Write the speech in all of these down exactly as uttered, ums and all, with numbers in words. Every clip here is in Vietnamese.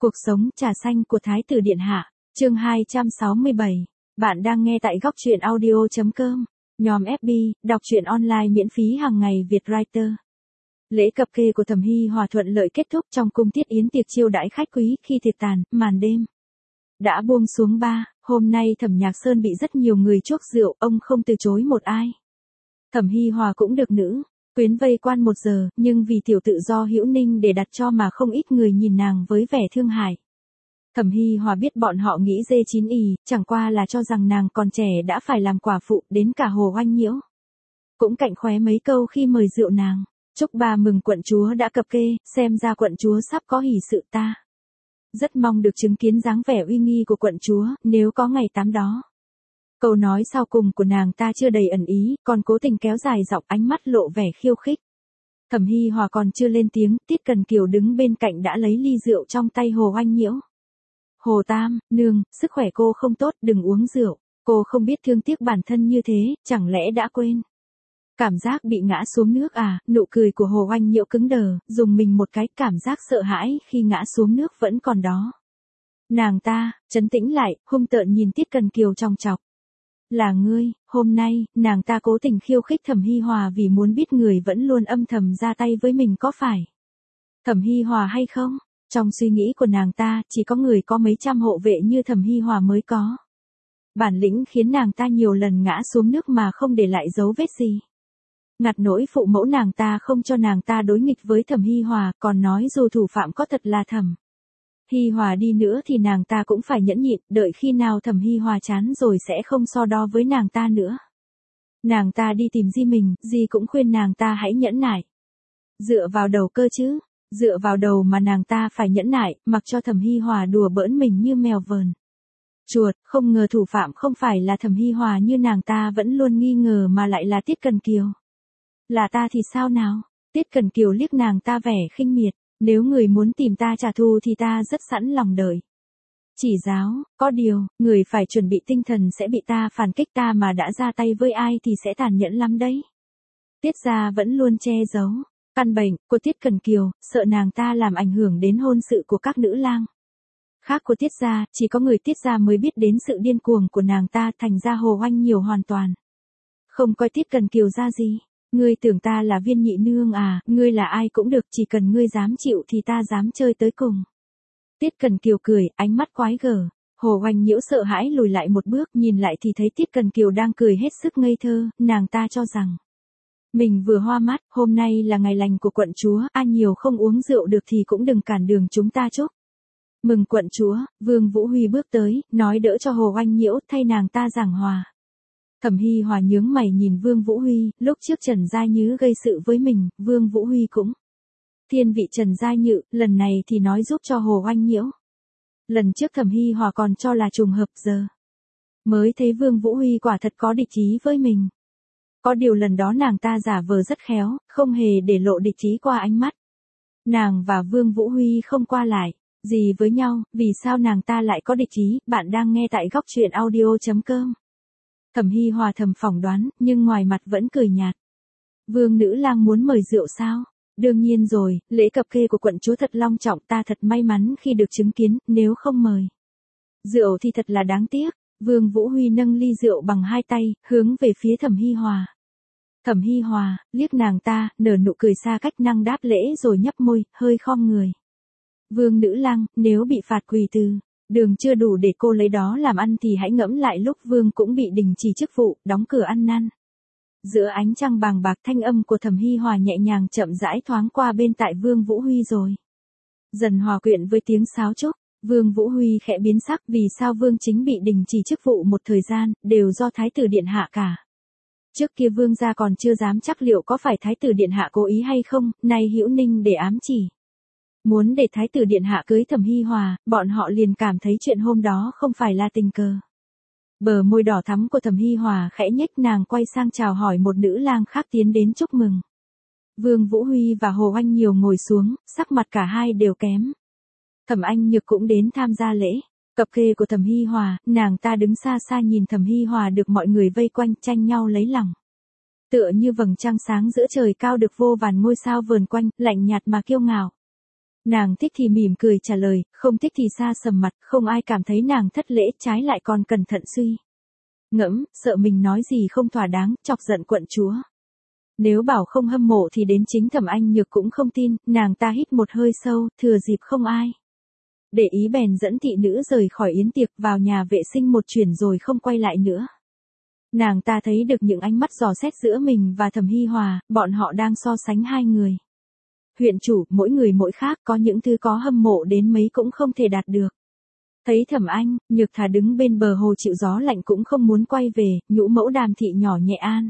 Cuộc sống trà xanh của Thái tử Điện Hạ, chương hai trăm sáu mươi bảy. Bạn đang nghe tại góc truyện audio chấm com, nhóm ép bê, đọc truyện online miễn phí hàng ngày Việt Writer. Lễ cập kê của Thẩm Hy Hòa thuận lợi kết thúc trong cung tiết yến tiệc chiêu đãi khách quý. Khi tiệc tàn, màn đêm đã buông xuống ba, hôm nay Thẩm Nhạc Sơn bị rất nhiều người chuốc rượu, ông không từ chối một ai. Thẩm Hy Hòa cũng được nữ quyến vây quan một giờ, nhưng vì tiểu tự do Hữu Ninh để đặt cho mà không ít người nhìn nàng với vẻ thương hại. Thẩm Hy Hòa biết bọn họ nghĩ dê chín ì, chẳng qua là cho rằng nàng còn trẻ đã phải làm quả phụ, đến cả Hồ Oanh Nhiễu cũng cạnh khóe mấy câu khi mời rượu nàng. Chúc bà mừng quận chúa đã cập kê, xem ra quận chúa sắp có hỷ sự ta. Rất mong được chứng kiến dáng vẻ uy nghi của quận chúa, nếu có ngày tắm đó. Câu nói sau cùng của nàng ta chưa đầy ẩn ý, còn cố tình kéo dài giọng, ánh mắt lộ vẻ khiêu khích. Thẩm Hy Hòa còn chưa lên tiếng, Tiết Cần Kiều đứng bên cạnh đã lấy ly rượu trong tay Hồ Oanh Nhiễu. Hồ Tam, nương, sức khỏe cô không tốt, đừng uống rượu. Cô không biết thương tiếc bản thân như thế, chẳng lẽ đã quên. Cảm giác bị ngã xuống nước à? Nụ cười của Hồ Oanh Nhiễu cứng đờ, dùng mình một cái, cảm giác sợ hãi khi ngã xuống nước vẫn còn đó. Nàng ta, trấn tĩnh lại, hung tợn nhìn Tiết Cần Kiều trong chọc. Là ngươi, hôm nay, nàng ta cố tình khiêu khích Thẩm Hy Hòa vì muốn biết người vẫn luôn âm thầm ra tay với mình có phải Thẩm Hy Hòa hay không? Trong suy nghĩ của nàng ta, chỉ có người có mấy trăm hộ vệ như Thẩm Hy Hòa mới có bản lĩnh khiến nàng ta nhiều lần ngã xuống nước mà không để lại dấu vết gì. Ngặt nỗi phụ mẫu nàng ta không cho nàng ta đối nghịch với Thẩm Hy Hòa, còn nói dù thủ phạm có thật là Thẩm Hy Hòa đi nữa thì nàng ta cũng phải nhẫn nhịn, đợi khi nào Thẩm Hy Hòa chán rồi sẽ không so đo với nàng ta nữa. Nàng ta đi tìm Di mình, Di cũng khuyên nàng ta hãy nhẫn nại. Dựa vào đầu cơ chứ, dựa vào đầu mà nàng ta phải nhẫn nại, mặc cho Thẩm Hy Hòa đùa bỡn mình như mèo vờn chuột, không ngờ thủ phạm không phải là Thẩm Hy Hòa như nàng ta vẫn luôn nghi ngờ mà lại là Tiết Cần Kiều. Là ta thì sao nào? Tiết Cần Kiều liếc nàng ta vẻ khinh miệt. Nếu người muốn tìm ta trả thù thì ta rất sẵn lòng đợi. Chỉ giáo, có điều, người phải chuẩn bị tinh thần sẽ bị ta phản kích, ta mà đã ra tay với ai thì sẽ tàn nhẫn lắm đấy. Tiết gia vẫn luôn che giấu căn bệnh của Tiết Cần Kiều, sợ nàng ta làm ảnh hưởng đến hôn sự của các nữ lang khác của Tiết gia, chỉ có người Tiết gia mới biết đến sự điên cuồng của nàng ta, thành ra Hồ Oanh nhiều hoàn toàn không coi Tiết Cần Kiều ra gì. Ngươi tưởng ta là Viên nhị nương à, ngươi là ai cũng được, chỉ cần ngươi dám chịu thì ta dám chơi tới cùng. Tiết Cần Kiều cười, ánh mắt quái gở. Hồ Oanh Nhiễu sợ hãi lùi lại một bước, nhìn lại thì thấy Tiết Cần Kiều đang cười hết sức ngây thơ, nàng ta cho rằng mình vừa hoa mắt, hôm nay là ngày lành của quận chúa, ai nhiều không uống rượu được thì cũng đừng cản đường chúng ta chúc mừng quận chúa. Vương Vũ Huy bước tới, nói đỡ cho Hồ Oanh Nhiễu, thay nàng ta giảng hòa. Thẩm Hy Hòa nhướng mày nhìn Vương Vũ Huy, lúc trước Trần Gia Nhứ gây sự với mình, Vương Vũ Huy cũng thiên vị Trần Gia Nhự, lần này thì nói giúp cho Hồ Oanh Nhiễu. Lần trước Thẩm Hy Hòa còn cho là trùng hợp, giờ mới thấy Vương Vũ Huy quả thật có địch ý với mình. Có điều lần đó nàng ta giả vờ rất khéo, không hề để lộ địch ý qua ánh mắt. Nàng và Vương Vũ Huy không qua lại gì với nhau, vì sao nàng ta lại có địch ý? Bạn đang nghe tại góc truyện audio chấm com. Thẩm Hy Hòa thầm phỏng đoán, nhưng ngoài mặt vẫn cười nhạt. Vương nữ lang muốn mời rượu sao? Đương nhiên rồi, lễ cập kê của quận chúa thật long trọng, ta thật may mắn khi được chứng kiến, nếu không mời rượu thì thật là đáng tiếc. Vương Vũ Huy nâng ly rượu bằng hai tay, hướng về phía Thẩm Hy Hòa. Thẩm Hy Hòa, liếc nàng ta, nở nụ cười xa cách năng đáp lễ rồi nhấp môi, hơi khom người. Vương nữ lang, nếu bị phạt quỳ từ đường chưa đủ để cô lấy đó làm ăn thì hãy ngẫm lại lúc Vương cũng bị đình chỉ chức vụ, đóng cửa ăn năn. Giữa ánh trăng bàng bạc, thanh âm của Thẩm Hy Hòa nhẹ nhàng chậm rãi thoáng qua bên tai Vương Vũ Huy rồi dần hòa quyện với tiếng sáo trúc. Vương Vũ Huy khẽ biến sắc, vì sao Vương chính bị đình chỉ chức vụ một thời gian, đều do Thái tử Điện Hạ cả. Trước kia Vương gia còn chưa dám chắc liệu có phải Thái tử Điện Hạ cố ý hay không, nay Hữu Ninh để ám chỉ muốn để Thái tử Điện Hạ cưới Thẩm Hy Hòa, bọn họ liền cảm thấy chuyện hôm đó không phải là tình cờ. Bờ môi đỏ thắm của Thẩm Hy Hòa khẽ nhếch, nàng quay sang chào hỏi một nữ lang khác tiến đến chúc mừng. Vương Vũ Huy và Hồ Oanh nhiều ngồi xuống, sắc mặt cả hai đều kém. Thẩm Anh Nhược cũng đến tham gia lễ cập kê của Thẩm Hy Hòa, nàng ta đứng xa xa nhìn Thẩm Hy Hòa được mọi người vây quanh tranh nhau lấy lòng. Tựa như vầng trăng sáng giữa trời cao được vô vàn ngôi sao vờn quanh, lạnh nhạt mà kiêu ngạo. Nàng thích thì mỉm cười trả lời, không thích thì xa sầm mặt, không ai cảm thấy nàng thất lễ, trái lại còn cẩn thận suy ngẫm, sợ mình nói gì không thỏa đáng, chọc giận quận chúa. Nếu bảo không hâm mộ thì đến chính Thẩm Anh Nhược cũng không tin, nàng ta hít một hơi sâu, thừa dịp không ai để ý bèn dẫn thị nữ rời khỏi yến tiệc, vào nhà vệ sinh một chuyển rồi không quay lại nữa. Nàng ta thấy được những ánh mắt dò xét giữa mình và Thẩm Hi Hòa, bọn họ đang so sánh hai người. Huyện chủ, mỗi người mỗi khác, có những thứ có hâm mộ đến mấy cũng không thể đạt được. Thấy Thẩm Anh Nhược thà đứng bên bờ hồ chịu gió lạnh cũng không muốn quay về, nhũ mẫu Đàm thị nhỏ nhẹ an.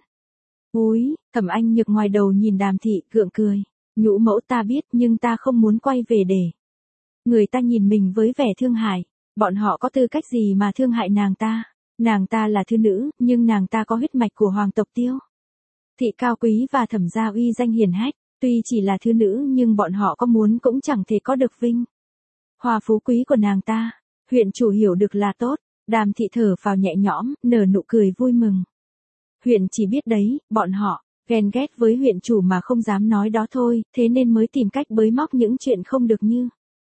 Úi, Thẩm Anh Nhược ngoài đầu nhìn Đàm thị, gượng cười. Nhũ mẫu ta biết nhưng ta không muốn quay về để người ta nhìn mình với vẻ thương hại. Bọn họ có tư cách gì mà thương hại nàng ta? Nàng ta là thư nữ, nhưng nàng ta có huyết mạch của hoàng tộc Tiêu. Thị cao quý và Thẩm gia uy danh hiển hách, tuy chỉ là thư nữ nhưng bọn họ có muốn cũng chẳng thể có được vinh hoa phú quý của nàng ta. Huyện chủ hiểu được là tốt. Đàm thị thở phào nhẹ nhõm, nở nụ cười vui mừng. Huyện chỉ biết đấy, bọn họ ghen ghét với huyện chủ mà không dám nói đó thôi, thế nên mới tìm cách bới móc những chuyện không được như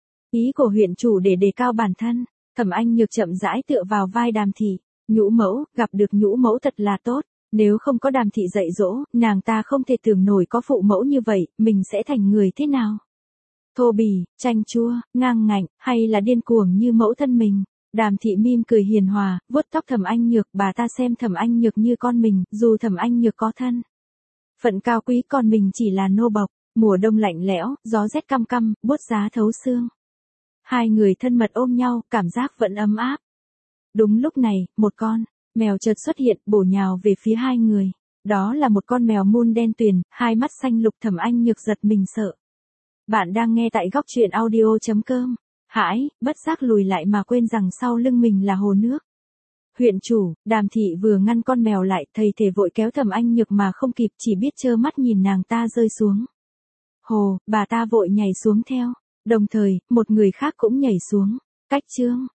ý của huyện chủ để đề cao bản thân. Thẩm Anh Nhược chậm rãi tựa vào vai Đàm thị. Nhũ mẫu, gặp được nhũ mẫu thật là tốt. Nếu không có Đàm thị dạy dỗ, nàng ta không thể tưởng nổi có phụ mẫu như vậy, mình sẽ thành người thế nào. Thô bỉ, chanh chua, ngang ngạnh, hay là điên cuồng như mẫu thân mình. Đàm thị mỉm cười hiền hòa, vuốt tóc Thẩm Anh Nhược, bà ta xem Thẩm Anh Nhược như con mình, dù Thẩm Anh Nhược có thân phận cao quý còn mình chỉ là nô bộc. Mùa đông lạnh lẽo, gió rét căm căm, buốt giá thấu xương. Hai người thân mật ôm nhau, cảm giác vẫn ấm áp. Đúng lúc này, một con mèo chợt xuất hiện, bổ nhào về phía hai người. Đó là một con mèo mun đen tuyền, hai mắt xanh lục. Thẩm Anh Nhược giật mình sợ. Bạn đang nghe tại góc truyện audio chấm com. Hãi, bất giác lùi lại mà quên rằng sau lưng mình là hồ nước. Huyện chủ, Đàm thị vừa ngăn con mèo lại, thầy thể vội kéo Thẩm Anh Nhược mà không kịp, chỉ biết trơ mắt nhìn nàng ta rơi xuống hồ, bà ta vội nhảy xuống theo. Đồng thời, một người khác cũng nhảy xuống. Cách chương